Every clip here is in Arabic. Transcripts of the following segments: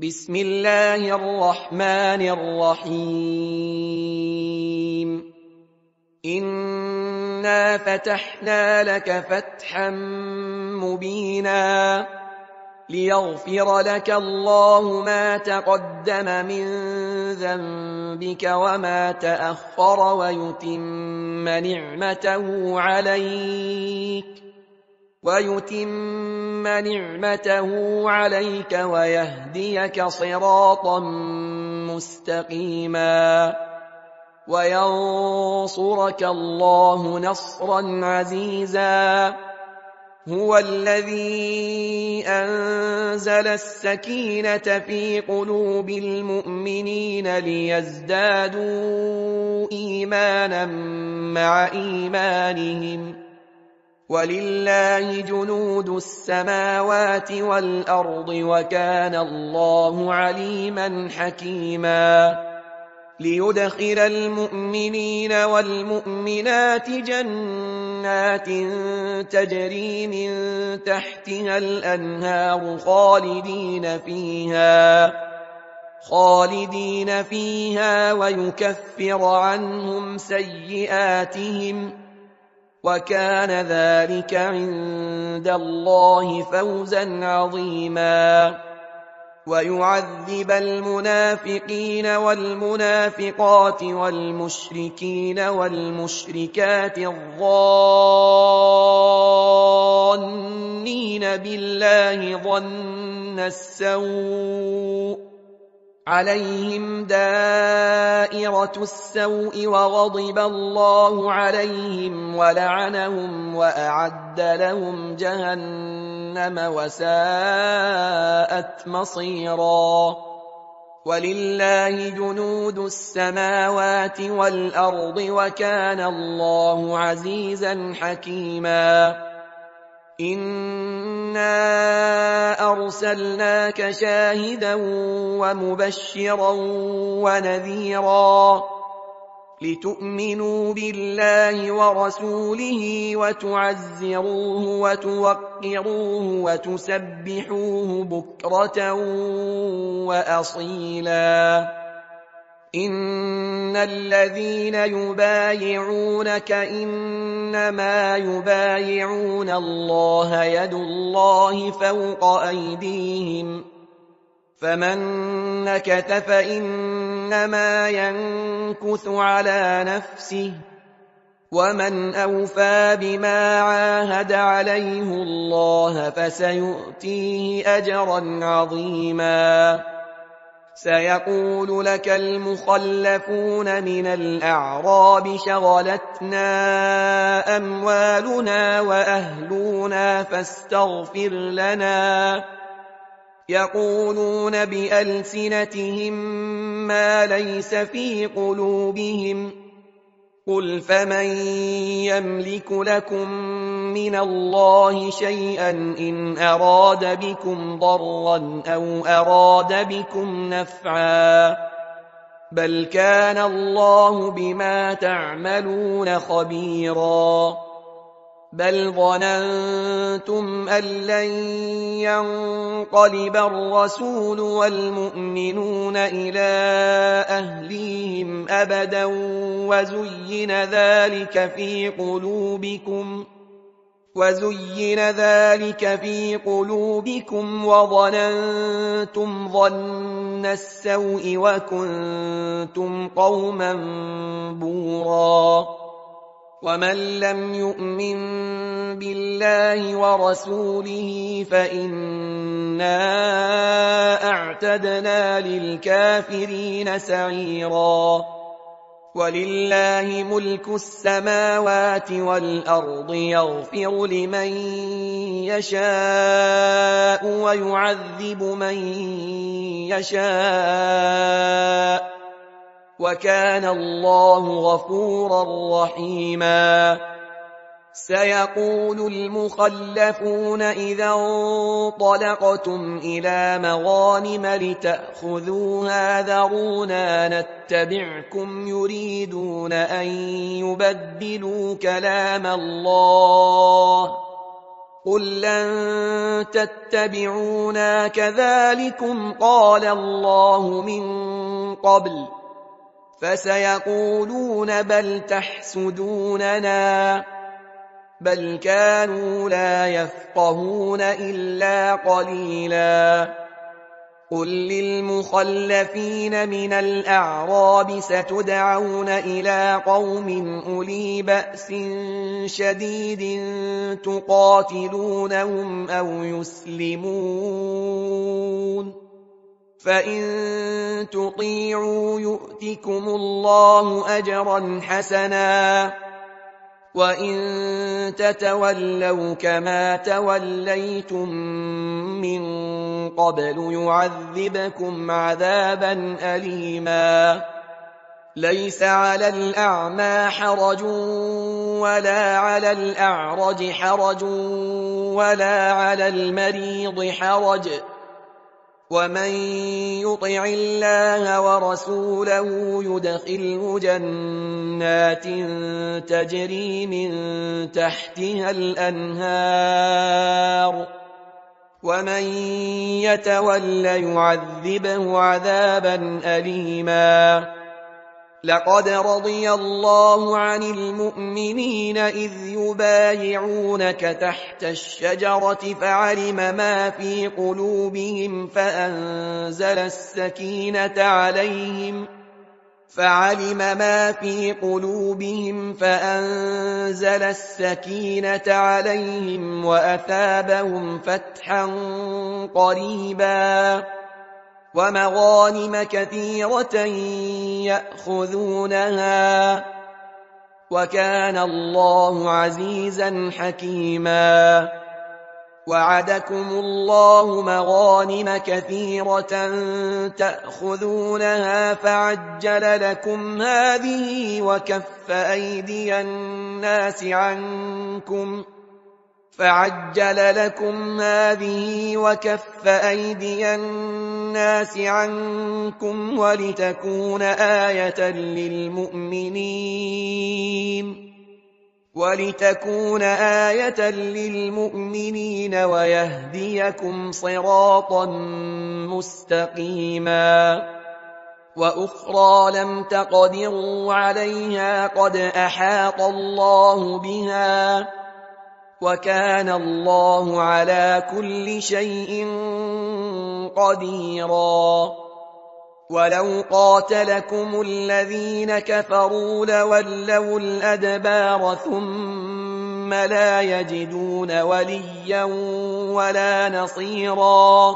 بسم الله الرحمن الرحيم. إنا فتحنا لك فتحا مبينا ليغفر لك الله ما تقدم من ذنبك وما تأخر ويتم نعمته عليك ويهديك صراطا مستقيما وينصرك الله نصرا عزيزا. هو الذي أنزل السكينة في قلوب المؤمنين ليزدادوا إيمانا مع إيمانهم، ولله جنود السماوات والأرض وكان الله عليما حكيما. ليدخل المؤمنين والمؤمنات جنات تجري من تحتها الأنهار خالدين فيها ويكفر عنهم سيئاتهم، وكان ذلك عند الله فوزا عظيما. ويعذب المنافقين والمنافقات والمشركين والمشركات الظانين بالله ظن السوء عليهم دائرة السوء وغضب الله عليهم ولعنهم وأعد لهم جهنم وساءت مصيرا. ولله جنود السماوات والأرض وكان الله عزيزا حكيما. إنا أرسلناك شاهدا ومبشرا ونذيرا لتؤمنوا بالله ورسوله وتعزروه وتوقروه وتسبحوه بكرة وأصيلا. إن الذين يبايعونك إنما يبايعون الله يد الله فوق أيديهم، فمن نكث فإنما ينكث على نفسه، ومن أوفى بما عاهد عليه الله فسيؤتيه أجرا عظيما. سيقول لك المخلفون من الأعراب شغلتنا أموالنا وأهلنا فاستغفر لنا، يقولون بألسنتهم ما ليس في قلوبهم، قل فمن يملك لكم من الله شيئا إن أراد بكم ضرا أو أراد بكم نفعا، بل كان الله بما تعملون خبيرا. بل ظننتم أن لن ينقلب الرسول والمؤمنون إلى أهليهم أبدا وزين ذلك في قلوبكم وظننتم ظن السوء وكنتم قوما بورا. ومن لم يؤمن بالله ورسوله فإنا أعتدنا للكافرين سعيرا. ولله ملك السماوات والأرض يغفر لمن يشاء ويعذب من يشاء، وكان الله غفورا رحيما. سيقول المخلفون إذا انطلقتم إلى مغانم لتأخذوها ذرونا نتبعكم يريدون أن يبدلوا كلام الله قل لن تتبعونا كذلكم قال الله من قبل فسيقولون بل تحسدوننا بل كانوا لا يفقهون إلا قليلا قل للمخلفين من الأعراب ستدعون إلى قوم أولي بأس شديد تقاتلونهم أو يسلمون فإن تطيعوا يؤتكم الله أجرا حسنا وإن تتولوا كما توليتم من قبل يعذبكم عذابا أليما ليس على الأعمى حرج ولا على الأعرج حرج ولا على المريض حرج ومن يطع الله ورسوله يدخله جنات تجري من تحتها الأنهار ومن يتول يعذبه عذابا أليما لقد رضي الله عن المؤمنين إذ يبايعونك تحت الشجرة فعلم ما في قلوبهم فأنزل السكينة عليهم وأثابهم فتحا قريبا ومغانم كثيرة يأخذونها وكان الله عزيزا حكيما وعدكم الله مغانم كثيرة تأخذونها فعجل لكم هذه وكف أيدي الناس عنكم ولتكون آية للمؤمنين ويهديكم صراطا مستقيما وأخرى لم تقدروا عليها قد أحاط الله بها وكان الله على كل شيء قديرا ولو قاتلكم الذين كفروا لولوا الأدبار ثم لا يجدون وليا ولا نصيرا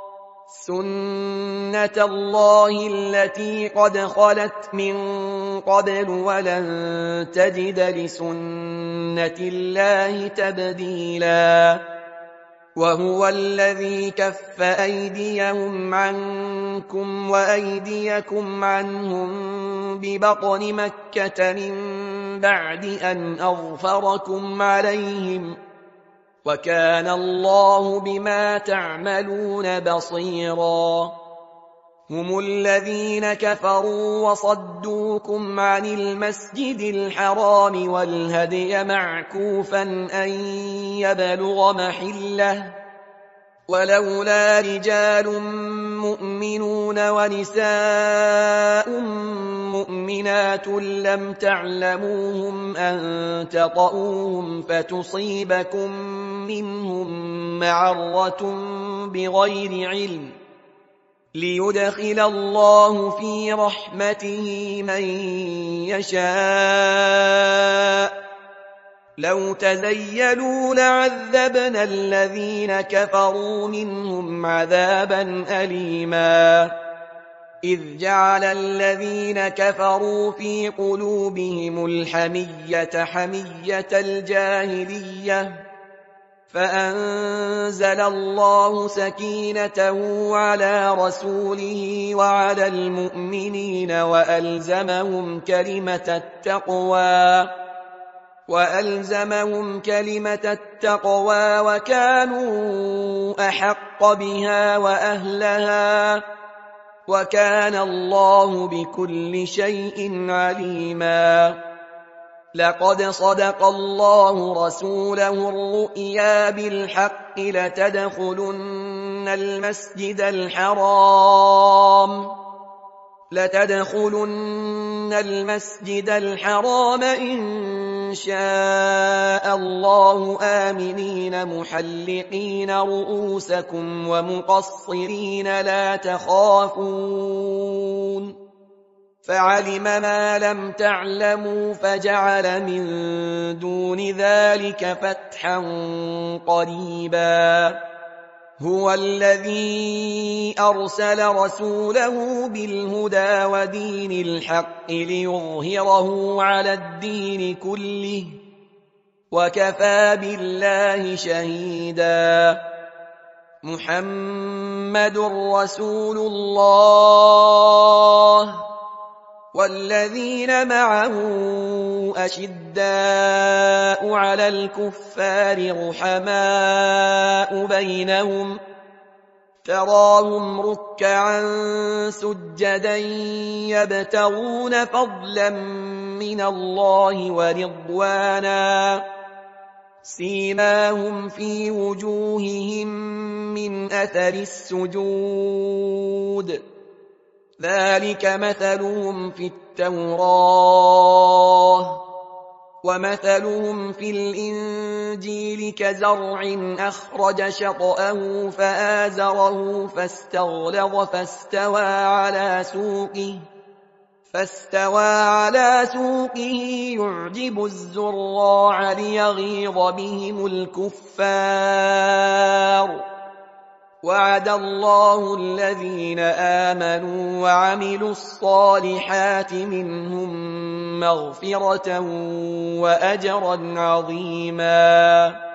سنة الله التي قد خلت من قبل ولن تجد لسنة الله تبديلا وهو الذي كف أيديهم عنكم وأيديكم عنهم ببطن مكة من بعد أن أظفركم عليهم وكان الله بما تعملون بصيرا هم الذين كفروا وصدوكم عن المسجد الحرام والهدي معكوفا أن يبلغ محله ولولا رجال مؤمنون ونساء مؤمنات لم تعلموهم أن تطؤوهم فتصيبكم منهم معرة بغير علم ليدخل الله في رحمته من يشاء لو تزيلوا لعذبنا الذين كفروا منهم عذابا أليما إذ جعل الذين كفروا في قلوبهم الحمية حمية الجاهلية فأنزل الله سكينته على رسوله وعلى المؤمنين وألزمهم كلمة التقوى وكانوا أحق بها وأهلها وكان الله بكل شيء عليما لقد صدق الله رسوله الرؤيا بالحق لتدخلن المسجد الحرام إن شاء الله آمنين محلقين رؤوسكم ومقصرين لا تخافون فعلم ما لم تعلموا فجعل من دون ذلك فتحا قريبا هو الذي أرسل رسوله بالهدى ودين الحق ليظهره على الدين كله وكفى بالله شهيدا محمد رسول الله والذين معه أشداء على الكفار رحماء بينهم تراهم ركعا سجدا يبتغون فضلا من الله ورضوانا سيماهم في وجوههم من أثر السجود ذلك مثلهم في التوراة ومثلهم في الإنجيل كزرع أخرج شطأه فآزره فاستغلظ فاستوى على سوقه يعجب الزراع ليغيظ بهم الكفار وعد الله الذين آمنوا وعملوا الصالحات منهم مغفرة وأجرا عظيما